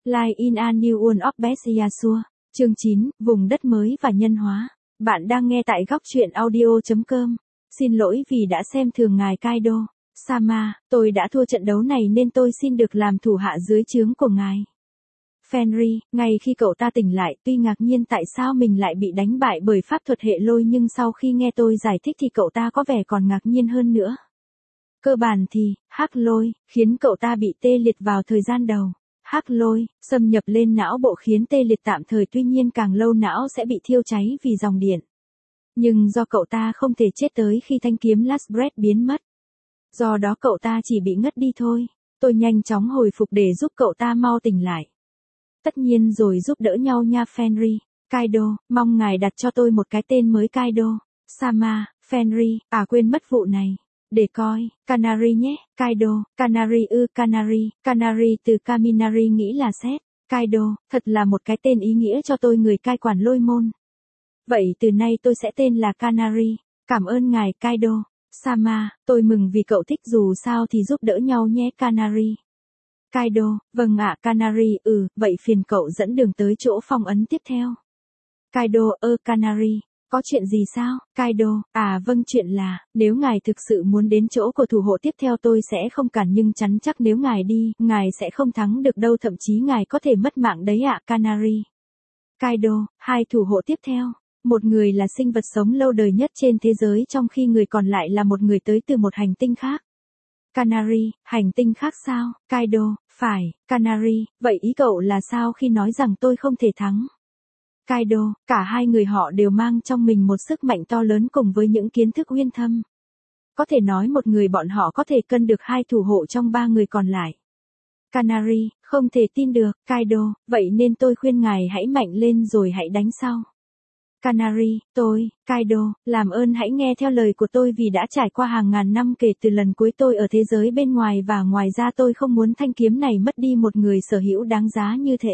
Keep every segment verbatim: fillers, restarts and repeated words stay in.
Live in a New World of Best Yasuo. Chương chín, vùng đất mới và nhân hóa. Bạn đang nghe tại góc truyện audio chấm com. Xin lỗi vì đã xem thường ngài Kaido. Sama, tôi đã thua trận đấu này nên tôi xin được làm thủ hạ dưới trướng của ngài. Fenrir, ngay khi cậu ta tỉnh lại, tuy ngạc nhiên tại sao mình lại bị đánh bại bởi pháp thuật hệ lôi nhưng sau khi nghe tôi giải thích thì cậu ta có vẻ còn ngạc nhiên hơn nữa. Cơ bản thì, hắc lôi, khiến cậu ta bị tê liệt vào thời gian đầu. Hắc lôi, xâm nhập lên não bộ khiến tê liệt tạm thời, tuy nhiên càng lâu não sẽ bị thiêu cháy vì dòng điện. Nhưng do cậu ta không thể chết tới khi thanh kiếm Last Breath biến mất. Do đó cậu ta chỉ bị ngất đi thôi. Tôi nhanh chóng hồi phục để giúp cậu ta mau tỉnh lại. Tất nhiên rồi, giúp đỡ nhau nha Fenrir. Kaido, mong ngài đặt cho tôi một cái tên mới Kaido. Sama, Fenrir, à quên mất vụ này. Để coi, Canary nhé, Kaido, Canary ư Canary, Canary từ Kaminari nghĩ là sét. Kaido, thật là một cái tên ý nghĩa cho tôi, người cai quản lôi môn. Vậy từ nay tôi sẽ tên là Canary. Cảm ơn ngài Kaido. Sama, tôi mừng vì cậu thích, dù sao thì giúp đỡ nhau nhé Canary. Kaido, vâng ạ Canary, ừ, vậy phiền cậu dẫn đường tới chỗ phong ấn tiếp theo. Kaido, ơ Canary. Có chuyện gì sao, Kaido? À vâng, chuyện là, nếu ngài thực sự muốn đến chỗ của thủ hộ tiếp theo tôi sẽ không cản, nhưng chắn chắc nếu ngài đi, ngài sẽ không thắng được đâu, thậm chí ngài có thể mất mạng đấy ạ Canary. Kaido, hai thủ hộ tiếp theo. Một người là sinh vật sống lâu đời nhất trên thế giới, trong khi người còn lại là một người tới từ một hành tinh khác. Canary, hành tinh khác sao? Kaido, phải, Canary, vậy ý cậu là sao khi nói rằng tôi không thể thắng? Kaido, cả hai người họ đều mang trong mình một sức mạnh to lớn cùng với những kiến thức uyên thâm. Có thể nói một người bọn họ có thể cân được hai thủ hộ trong ba người còn lại. Canary, không thể tin được, Kaido, vậy nên tôi khuyên ngài hãy mạnh lên rồi hãy đánh sau. Canary, tôi, Kaido, làm ơn hãy nghe theo lời của tôi vì đã trải qua hàng ngàn năm kể từ lần cuối tôi ở thế giới bên ngoài, và ngoài ra tôi không muốn thanh kiếm này mất đi một người sở hữu đáng giá như thế.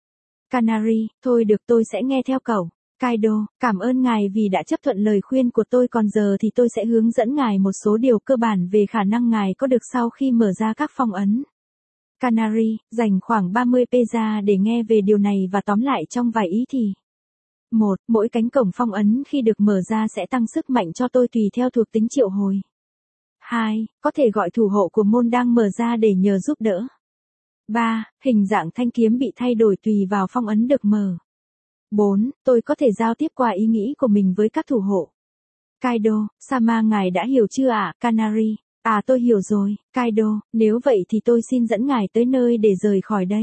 Canary, thôi được, tôi sẽ nghe theo cậu. Kaido, cảm ơn ngài vì đã chấp thuận lời khuyên của tôi, còn giờ thì tôi sẽ hướng dẫn ngài một số điều cơ bản về khả năng ngài có được sau khi mở ra các phong ấn. Canary, dành khoảng ba mươi phút ra để nghe về điều này và tóm lại trong vài ý thì. một. Mỗi cánh cổng phong ấn khi được mở ra sẽ tăng sức mạnh cho tôi tùy theo thuộc tính triệu hồi. hai. Có thể gọi thủ hộ của môn đang mở ra để nhờ giúp đỡ. ba. Hình dạng thanh kiếm bị thay đổi tùy vào phong ấn được mở. bốn. Tôi có thể giao tiếp qua ý nghĩ của mình với các thủ hộ. Kaido, Sama, ngài đã hiểu chưa ạ, Canary? À tôi hiểu rồi, Kaido, nếu vậy thì tôi xin dẫn ngài tới nơi để rời khỏi đây.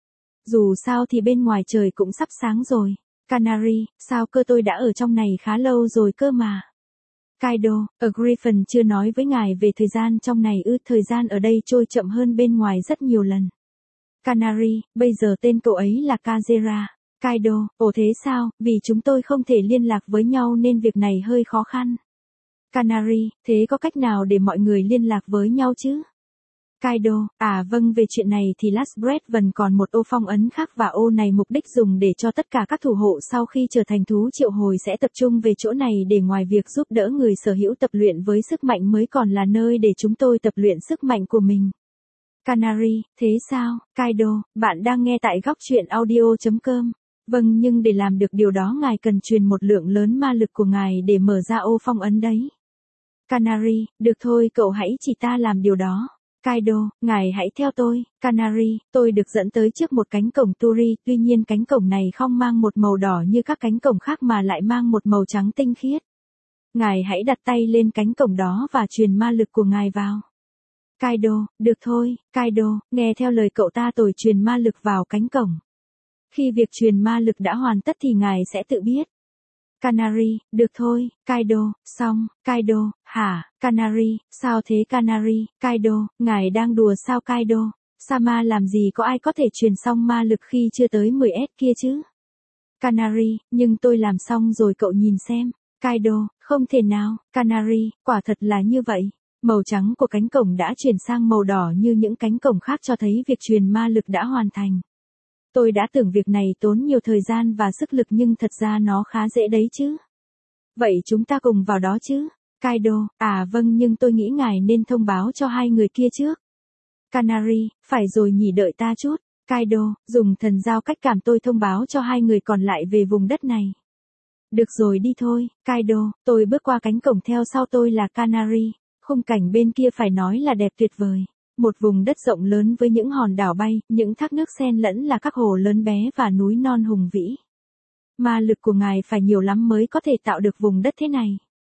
Dù sao thì bên ngoài trời cũng sắp sáng rồi. Canary, sao cơ, tôi đã ở trong này khá lâu rồi cơ mà. Kaido, ở Griffin chưa nói với ngài về thời gian trong này ư? Thời gian ở đây trôi chậm hơn bên ngoài rất nhiều lần. Canary, bây giờ tên cậu ấy là Kazera. Kaido, ồ thế sao, vì chúng tôi không thể liên lạc với nhau nên việc này hơi khó khăn. Canary, thế có cách nào để mọi người liên lạc với nhau chứ? Kaido, à vâng, về chuyện này thì Last Breath vẫn còn một ô phong ấn khác, và ô này mục đích dùng để cho tất cả các thủ hộ sau khi trở thành thú triệu hồi sẽ tập trung về chỗ này, để ngoài việc giúp đỡ người sở hữu tập luyện với sức mạnh mới còn là nơi để chúng tôi tập luyện sức mạnh của mình. Canary, thế sao, Kaido, bạn đang nghe tại góc truyện audio chấm com. Vâng, nhưng để làm được điều đó ngài cần truyền một lượng lớn ma lực của ngài để mở ra ô phong ấn đấy. Canary, được thôi, cậu hãy chỉ ta làm điều đó. Kaido, ngài hãy theo tôi. Canary, tôi được dẫn tới trước một cánh cổng Turi, tuy nhiên cánh cổng này không mang một màu đỏ như các cánh cổng khác mà lại mang một màu trắng tinh khiết. Ngài hãy đặt tay lên cánh cổng đó và truyền ma lực của ngài vào. Kaido, được thôi, Kaido, nghe theo lời cậu ta, tôi truyền ma lực vào cánh cổng. Khi việc truyền ma lực đã hoàn tất thì ngài sẽ tự biết. Canary, được thôi, Kaido, xong, Kaido, hả, Canary, sao thế Canary, Kaido, ngài đang đùa sao Kaido, Sama, làm gì có ai có thể truyền xong ma lực khi chưa tới mười S kia chứ? Canary, nhưng tôi làm xong rồi cậu nhìn xem. Kaido, không thể nào, Canary, quả thật là như vậy. Màu trắng của cánh cổng đã chuyển sang màu đỏ như những cánh cổng khác, cho thấy việc truyền ma lực đã hoàn thành. Tôi đã tưởng việc này tốn nhiều thời gian và sức lực nhưng thật ra nó khá dễ đấy chứ. Vậy chúng ta cùng vào đó chứ? Kaido, à vâng, nhưng tôi nghĩ ngài nên thông báo cho hai người kia trước. Canary, phải rồi nhỉ, đợi ta chút. Kaido, dùng thần giao cách cảm tôi thông báo cho hai người còn lại về vùng đất này. Được rồi đi thôi, Kaido, tôi bước qua cánh cổng theo sau tôi là Canary, khung cảnh bên kia phải nói là đẹp tuyệt vời. Một vùng đất rộng lớn với những hòn đảo bay, những thác nước xen lẫn là các hồ lớn bé và núi non hùng vĩ. Ma lực của ngài phải nhiều lắm mới có thể tạo được vùng đất thế này.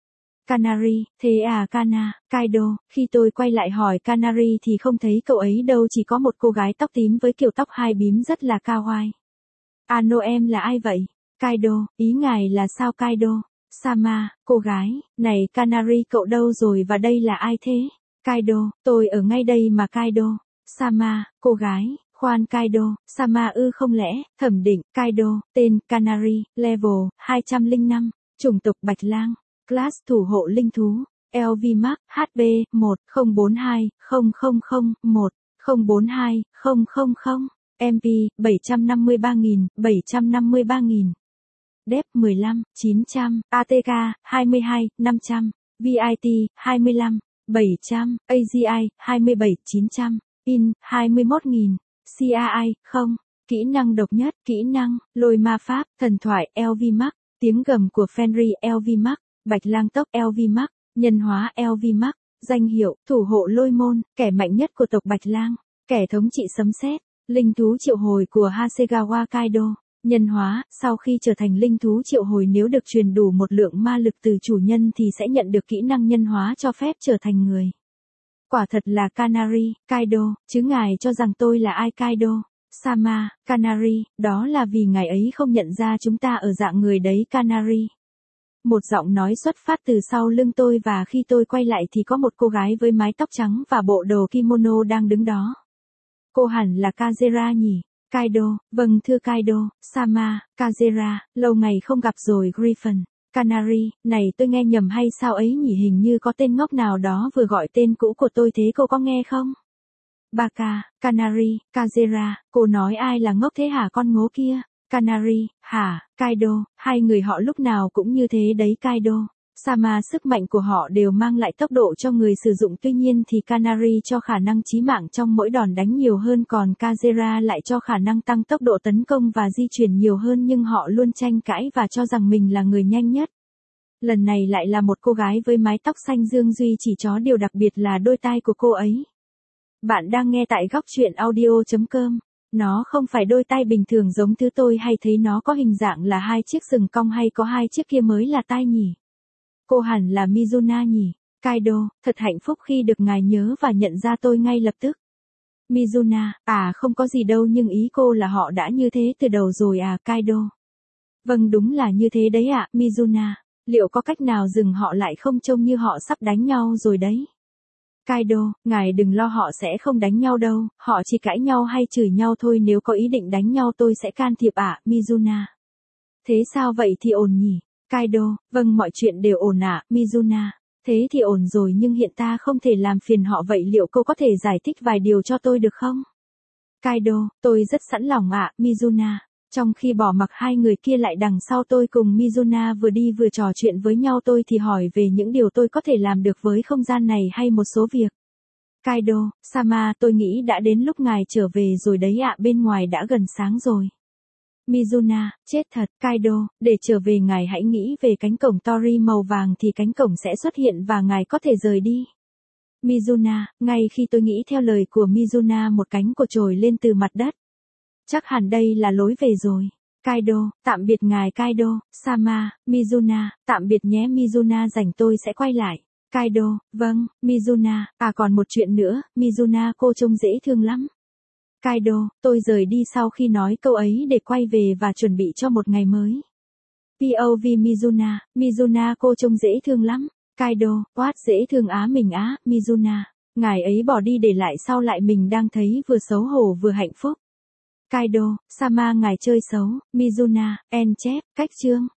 Canary, thế à Kana, Kaido, khi tôi quay lại hỏi Canary thì không thấy cậu ấy đâu, chỉ có một cô gái tóc tím với kiểu tóc hai bím rất là kawaii. Ano em là ai vậy? Kaido, ý ngài là sao Kaido? Sama, cô gái, này Canary cậu đâu rồi và đây là ai thế? Kaido, tôi ở ngay đây mà Kaido. Sama, cô gái, khoan Kaido, Sama ư không lẽ, thẩm định, Kaido, tên, Canary, level, hai trăm lẻ năm, chủng tộc Bạch Lang, class thủ hộ linh thú, lờ vê Max, hát pê, một không bốn hai không không không một không bốn hai không không không, em pê, bảy trăm năm mươi ba nghìn, bảy trăm năm mươi ba nghìn. Dep mười lăm, chín trăm, a tê ca, hai mươi hai, năm trăm, vê i tê, hai mươi lăm, bảy trăm, a giê i, hai mươi bảy, chín trăm, In, hai mươi mốt nghìn, xê a i, không, kỹ năng độc nhất, kỹ năng, lôi ma pháp, thần thoại, lờ vê Max, tiếng gầm của Fenrir, lờ vê Max, Bạch Lang tốc, lờ vê Max, nhân hóa, lờ vê Max, danh hiệu, thủ hộ lôi môn, kẻ mạnh nhất của tộc Bạch Lang, kẻ thống trị sấm sét, linh thú triệu hồi của Hasegawa Kaido. Nhân hóa, sau khi trở thành linh thú triệu hồi nếu được truyền đủ một lượng ma lực từ chủ nhân thì sẽ nhận được kỹ năng nhân hóa cho phép trở thành người. Quả thật là Canary, Kaido, chứ ngài cho rằng tôi là ai Kaido? Sama, Canary, đó là vì ngài ấy không nhận ra chúng ta ở dạng người đấy Canary. Một giọng nói xuất phát từ sau lưng tôi và khi tôi quay lại thì có một cô gái với mái tóc trắng và bộ đồ kimono đang đứng đó. Cô hẳn là Kazera nhỉ? Kaido, vâng thưa Kaido, Sama, Kazera, lâu ngày không gặp rồi Griffin. Canary, này tôi nghe nhầm hay sao ấy nhỉ, hình như có tên ngốc nào đó vừa gọi tên cũ của tôi thế cô có nghe không? Baka, Canary, Kazera, cô nói ai là ngốc thế hả con ngố kia? Canary, hả, Kaido, hai người họ lúc nào cũng như thế đấy Kaido. Sama sức mạnh của họ đều mang lại tốc độ cho người sử dụng, tuy nhiên thì Canary cho khả năng chí mạng trong mỗi đòn đánh nhiều hơn, còn Kazera lại cho khả năng tăng tốc độ tấn công và di chuyển nhiều hơn, nhưng họ luôn tranh cãi và cho rằng mình là người nhanh nhất. Lần này lại là một cô gái với mái tóc xanh dương Duy chỉ chó điều đặc biệt là đôi tai của cô ấy. Bạn đang nghe tại góc truyện audio chấm com. Nó không phải đôi tai bình thường giống thứ tôi hay thấy, nó có hình dạng là hai chiếc sừng cong hay có hai chiếc kia mới là tai nhỉ? Cô hẳn là Mizuna nhỉ? Kaido, thật hạnh phúc khi được ngài nhớ và nhận ra tôi ngay lập tức. Mizuna, à không có gì đâu, nhưng ý cô là họ đã như thế từ đầu rồi à Kaido? Vâng đúng là như thế đấy ạ, Mizuna. Liệu có cách nào dừng họ lại không, trông như họ sắp đánh nhau rồi đấy? Kaido, ngài đừng lo, họ sẽ không đánh nhau đâu, họ chỉ cãi nhau hay chửi nhau thôi, nếu có ý định đánh nhau tôi sẽ can thiệp ạ, à, Mizuna. Thế sao vậy thì ổn nhỉ? Kaido, vâng mọi chuyện đều ổn ạ, à, Mizuna. Thế thì ổn rồi, nhưng hiện ta không thể làm phiền họ, vậy liệu cô có thể giải thích vài điều cho tôi được không? Kaido, tôi rất sẵn lòng ạ, à, Mizuna. Trong khi bỏ mặc hai người kia lại đằng sau tôi cùng Mizuna vừa đi vừa trò chuyện với nhau, tôi thì hỏi về những điều tôi có thể làm được với không gian này hay một số việc. Kaido, Sama, tôi nghĩ đã đến lúc ngài trở về rồi đấy ạ, bên ngoài đã gần sáng rồi. Mizuna, chết thật, Kaido, để trở về ngài hãy nghĩ về cánh cổng Tori màu vàng thì cánh cổng sẽ xuất hiện và ngài có thể rời đi. Mizuna, ngay khi tôi nghĩ theo lời của Mizuna, một cánh cổ trồi lên từ mặt đất. Chắc hẳn đây là lối về rồi. Kaido, tạm biệt ngài Kaido, Sama, Mizuna, tạm biệt nhé Mizuna, rảnh tôi sẽ quay lại. Kaido, vâng, Mizuna, à còn một chuyện nữa, Mizuna cô trông dễ thương lắm. Kaido, tôi rời đi sau khi nói câu ấy để quay về và chuẩn bị cho một ngày mới. pê ô vê Mizuna, Mizuna cô trông dễ thương lắm. Kaido, what dễ thương á mình á, Mizuna. Ngài ấy bỏ đi để lại sau lại mình đang thấy vừa xấu hổ vừa hạnh phúc. Kaido, Sama ngài chơi xấu, Mizuna, en chép, cách chương.